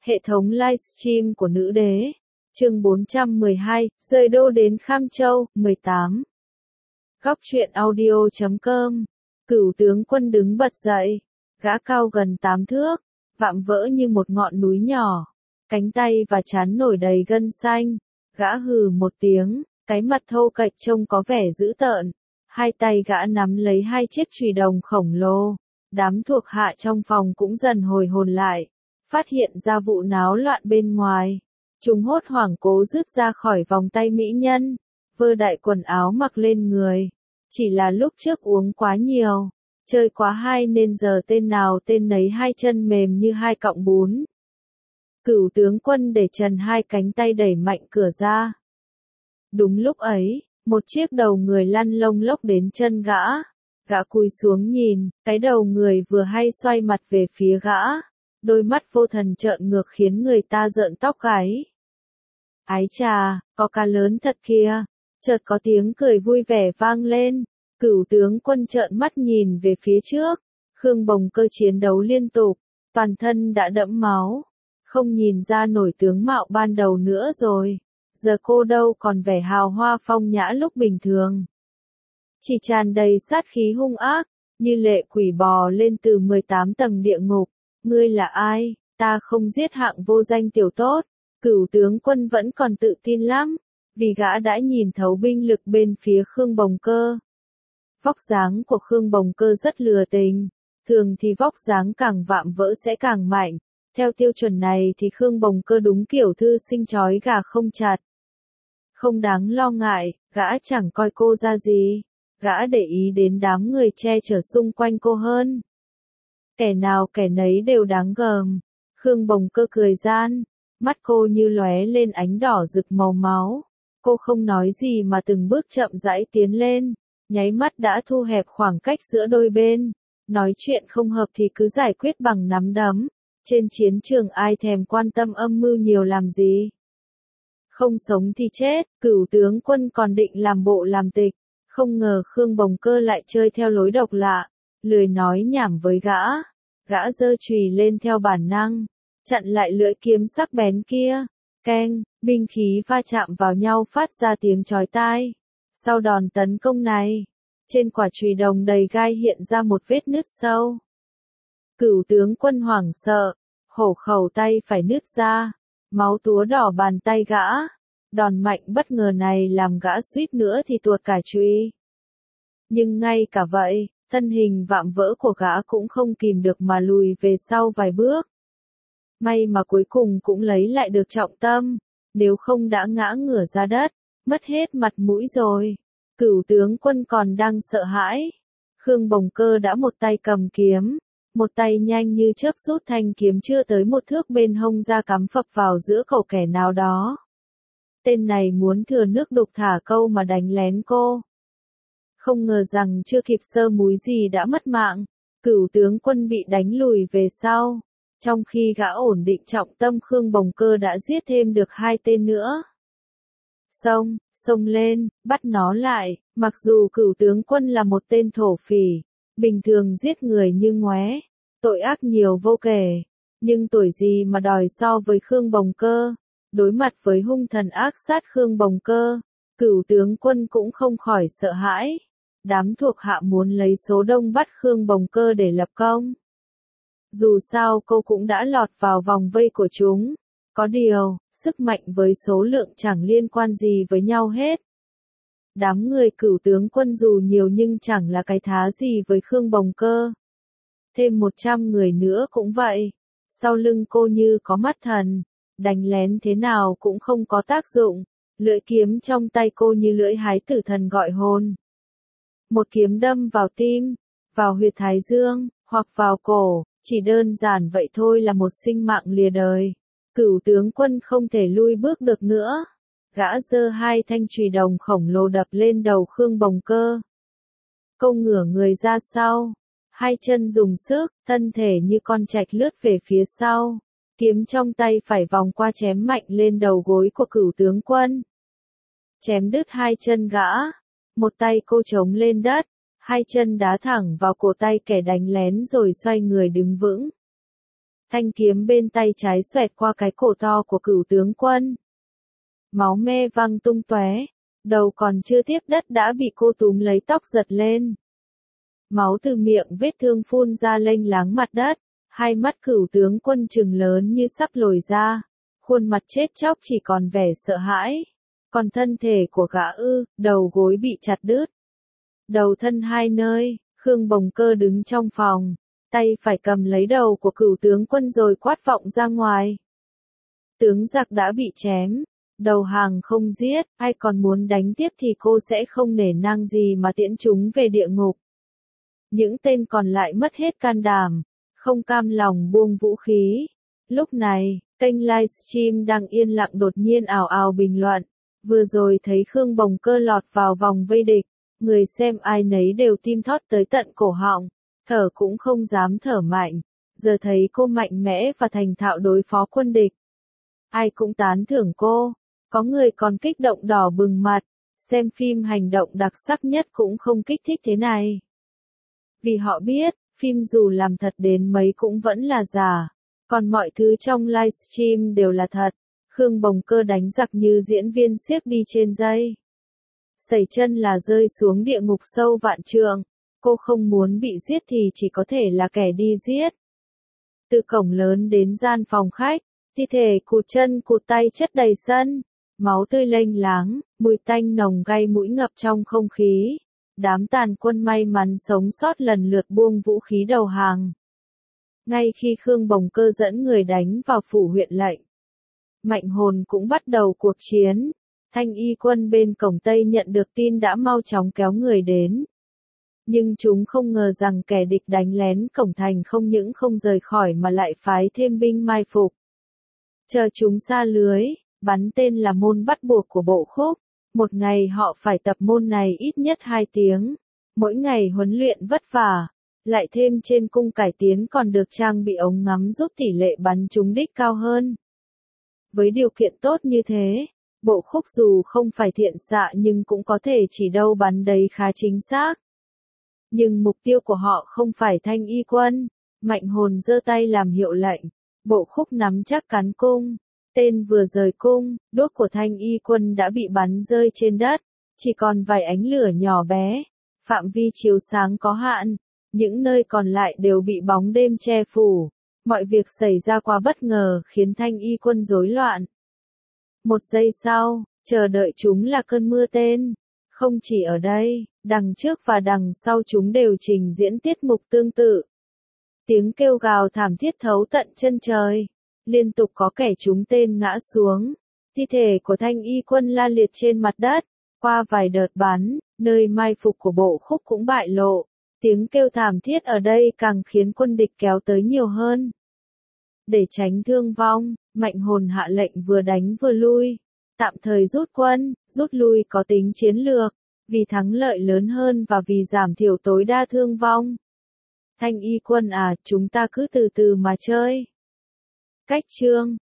Hệ thống livestream của nữ đế. Chương 412, rời đô đến Kham Châu, 18. Góc truyện audio.com. Cửu tướng quân đứng bật dậy, gã cao gần 8 thước, vạm vỡ như một ngọn núi nhỏ, cánh tay và trán nổi đầy gân xanh, gã hừ một tiếng, cái mặt thô kệch trông có vẻ dữ tợn, hai tay gã nắm lấy hai chiếc chùy đồng khổng lồ. Đám thuộc hạ trong phòng cũng dần hồi hồn lại, phát hiện ra vụ náo loạn bên ngoài. Chúng hốt hoảng cố rứt ra khỏi vòng tay mỹ nhân, vơ đại quần áo mặc lên người. Chỉ là lúc trước uống quá nhiều, chơi quá hay nên giờ tên nào tên nấy hai chân mềm như hai cọng bún. Cửu tướng quân để trần hai cánh tay đẩy mạnh cửa ra. Đúng lúc ấy, một chiếc đầu người lăn lông lốc đến chân gã. Gã cúi xuống nhìn, cái đầu người vừa hay xoay mặt về phía gã. Đôi mắt vô thần trợn ngược khiến người ta rợn tóc gáy. Ái chà, có cá lớn thật kìa. Chợt có tiếng cười vui vẻ vang lên. Cửu tướng quân trợn mắt nhìn về phía trước. Khương Bồng Cơ chiến đấu liên tục, toàn thân đã đẫm máu. Không nhìn ra nổi tướng mạo ban đầu nữa rồi. Giờ cô đâu còn vẻ hào hoa phong nhã lúc bình thường. Chỉ tràn đầy sát khí hung ác, như lệ quỷ bò lên từ 18 tầng địa ngục. Ngươi là ai? Ta không giết hạng vô danh tiểu tốt. Cửu tướng quân vẫn còn tự tin lắm, vì gã đã nhìn thấu binh lực bên phía Khương Bồng Cơ. Vóc dáng của Khương Bồng Cơ rất lừa tình, thường thì vóc dáng càng vạm vỡ sẽ càng mạnh. Theo tiêu chuẩn này thì Khương Bồng Cơ đúng kiểu thư sinh chói gà không chặt. Không đáng lo ngại, gã chẳng coi cô ra gì. Gã để ý đến đám người che chở xung quanh cô hơn. Kẻ nào kẻ nấy đều đáng gờm. Khương Bồng Cơ cười gian, mắt cô như lóe lên ánh đỏ rực màu máu. Cô không nói gì mà từng bước chậm rãi tiến lên, nháy mắt đã thu hẹp khoảng cách giữa đôi bên. Nói chuyện không hợp thì cứ giải quyết bằng nắm đấm. Trên chiến trường ai thèm quan tâm âm mưu nhiều làm gì. Không sống thì chết, cửu tướng quân còn định làm bộ làm tịch. Không ngờ Khương Bồng Cơ lại chơi theo lối độc lạ, lười nói nhảm với gã. Gã giơ chùy lên theo bản năng, chặn lại lưỡi kiếm sắc bén kia. Keng, binh khí va chạm vào nhau phát ra tiếng chói tai. Sau đòn tấn công này, trên quả chùy đồng đầy gai hiện ra một vết nứt sâu. Cửu tướng quân hoảng sợ, hổ khẩu tay phải nứt ra, máu túa đỏ bàn tay gã. Đòn mạnh bất ngờ này làm gã suýt nữa thì tuột cả chùy. Nhưng ngay cả vậy, thân hình vạm vỡ của gã cũng không kìm được mà lùi về sau vài bước. May mà cuối cùng cũng lấy lại được trọng tâm, nếu không đã ngã ngửa ra đất, mất hết mặt mũi rồi. Cửu tướng quân còn đang sợ hãi. Khương Bồng Cơ đã một tay cầm kiếm, một tay nhanh như chớp rút thanh kiếm chưa tới một thước bên hông ra cắm phập vào giữa cổ kẻ nào đó. Tên này muốn thừa nước đục thả câu mà đánh lén cô. Không ngờ rằng chưa kịp sơ múi gì đã mất mạng, cửu tướng quân bị đánh lùi về sau. Trong khi gã ổn định trọng tâm Khương Bồng Cơ đã giết thêm được hai tên nữa. Xông lên, bắt nó lại. Mặc dù cửu tướng quân là một tên thổ phỉ, bình thường giết người như ngoé, tội ác nhiều vô kể, nhưng tuổi gì mà đòi so với Khương Bồng Cơ. Đối mặt với hung thần ác sát Khương Bồng Cơ, cửu tướng quân cũng không khỏi sợ hãi. Đám thuộc hạ muốn lấy số đông bắt Khương Bồng Cơ để lập công. Dù sao cô cũng đã lọt vào vòng vây của chúng. Có điều, sức mạnh với số lượng chẳng liên quan gì với nhau hết. Đám người cửu tướng quân dù nhiều nhưng chẳng là cái thá gì với Khương Bồng Cơ. Thêm 100 người nữa cũng vậy. Sau lưng cô như có mắt thần. Đánh lén thế nào cũng không có tác dụng. Lưỡi kiếm trong tay cô như lưỡi hái tử thần gọi hồn. Một kiếm đâm vào tim, vào huyệt thái dương, hoặc vào cổ, chỉ đơn giản vậy thôi là một sinh mạng lìa đời. Cửu tướng quân không thể lui bước được nữa. Gã giơ hai thanh chùy đồng khổng lồ đập lên đầu Khương Bồng Cơ. Cô ngửa người ra sau, hai chân dùng sức, thân thể như con trạch lướt về phía sau. Kiếm trong tay phải vòng qua chém mạnh lên đầu gối của cửu tướng quân. Chém đứt hai chân gã. Một tay cô chống lên đất, hai chân đá thẳng vào cổ tay kẻ đánh lén rồi xoay người đứng vững. Thanh kiếm bên tay trái xoẹt qua cái cổ to của Cửu tướng quân. Máu me văng tung tóe, đầu còn chưa tiếp đất đã bị cô túm lấy tóc giật lên. Máu từ miệng vết thương phun ra lênh láng mặt đất, hai mắt Cửu tướng quân trừng lớn như sắp lồi ra, khuôn mặt chết chóc chỉ còn vẻ sợ hãi. Còn thân thể của gã đầu gối bị chặt đứt. Đầu thân hai nơi, Khương Bồng Cơ đứng trong phòng, tay phải cầm lấy đầu của Cửu tướng quân rồi quát vọng ra ngoài. Tướng giặc đã bị chém, đầu hàng không giết, ai còn muốn đánh tiếp thì cô sẽ không nể nang gì mà tiễn chúng về địa ngục. Những tên còn lại mất hết can đảm, không cam lòng buông vũ khí. Lúc này, kênh livestream đang yên lặng đột nhiên ào ào bình luận. Vừa rồi thấy Khương Bồng Cơ lọt vào vòng vây địch, người xem ai nấy đều tim thót tới tận cổ họng, thở cũng không dám thở mạnh. Giờ thấy cô mạnh mẽ và thành thạo đối phó quân địch. Ai cũng tán thưởng cô, có người còn kích động đỏ bừng mặt, xem phim hành động đặc sắc nhất cũng không kích thích thế này. Vì họ biết, phim dù làm thật đến mấy cũng vẫn là giả, còn mọi thứ trong livestream đều là thật. Khương Bồng Cơ đánh giặc như diễn viên xiếc đi trên dây. Sẩy chân là rơi xuống địa ngục sâu vạn trượng, cô không muốn bị giết thì chỉ có thể là kẻ đi giết. Từ cổng lớn đến gian phòng khách, thi thể cụt chân cụt tay chất đầy sân, máu tươi lênh láng, mùi tanh nồng gai mũi ngập trong không khí. Đám tàn quân may mắn sống sót lần lượt buông vũ khí đầu hàng. Ngay khi Khương Bồng Cơ dẫn người đánh vào phủ huyện lệnh, Mạnh Hồn cũng bắt đầu cuộc chiến. Thanh y quân bên cổng Tây nhận được tin đã mau chóng kéo người đến. Nhưng chúng không ngờ rằng kẻ địch đánh lén cổng thành không những không rời khỏi mà lại phái thêm binh mai phục. Chờ chúng xa lưới, bắn tên là môn bắt buộc của bộ khúc. Một ngày họ phải tập môn này ít nhất 2 tiếng. Mỗi ngày huấn luyện vất vả. Lại thêm trên cung cải tiến còn được trang bị ống ngắm giúp tỷ lệ bắn trúng đích cao hơn. Với điều kiện tốt như thế, bộ khúc dù không phải thiện xạ nhưng cũng có thể chỉ đâu bắn đấy khá chính xác. Nhưng mục tiêu của họ không phải Thanh y quân. Mạnh Hồn giơ tay làm hiệu lệnh. Bộ khúc nắm chắc cán cung. Tên vừa rời cung, đuốc của Thanh y quân đã bị bắn rơi trên đất. Chỉ còn vài ánh lửa nhỏ bé. Phạm vi chiếu sáng có hạn. Những nơi còn lại đều bị bóng đêm che phủ. Mọi việc xảy ra quá bất ngờ khiến Thanh y quân rối loạn. Một giây sau, chờ đợi chúng là cơn mưa tên. Không chỉ ở đây, đằng trước và đằng sau chúng đều trình diễn tiết mục tương tự. Tiếng kêu gào thảm thiết thấu tận chân trời. Liên tục có kẻ trúng tên ngã xuống. Thi thể của Thanh y quân la liệt trên mặt đất. Qua vài đợt bắn, nơi mai phục của bộ khúc cũng bại lộ. Tiếng kêu thảm thiết ở đây càng khiến quân địch kéo tới nhiều hơn. Để tránh thương vong, Mạnh Hồn hạ lệnh vừa đánh vừa lui. Tạm thời rút quân, rút lui có tính chiến lược, vì thắng lợi lớn hơn và vì giảm thiểu tối đa thương vong. Thanh y quân à, chúng ta cứ từ từ mà chơi. Cách chương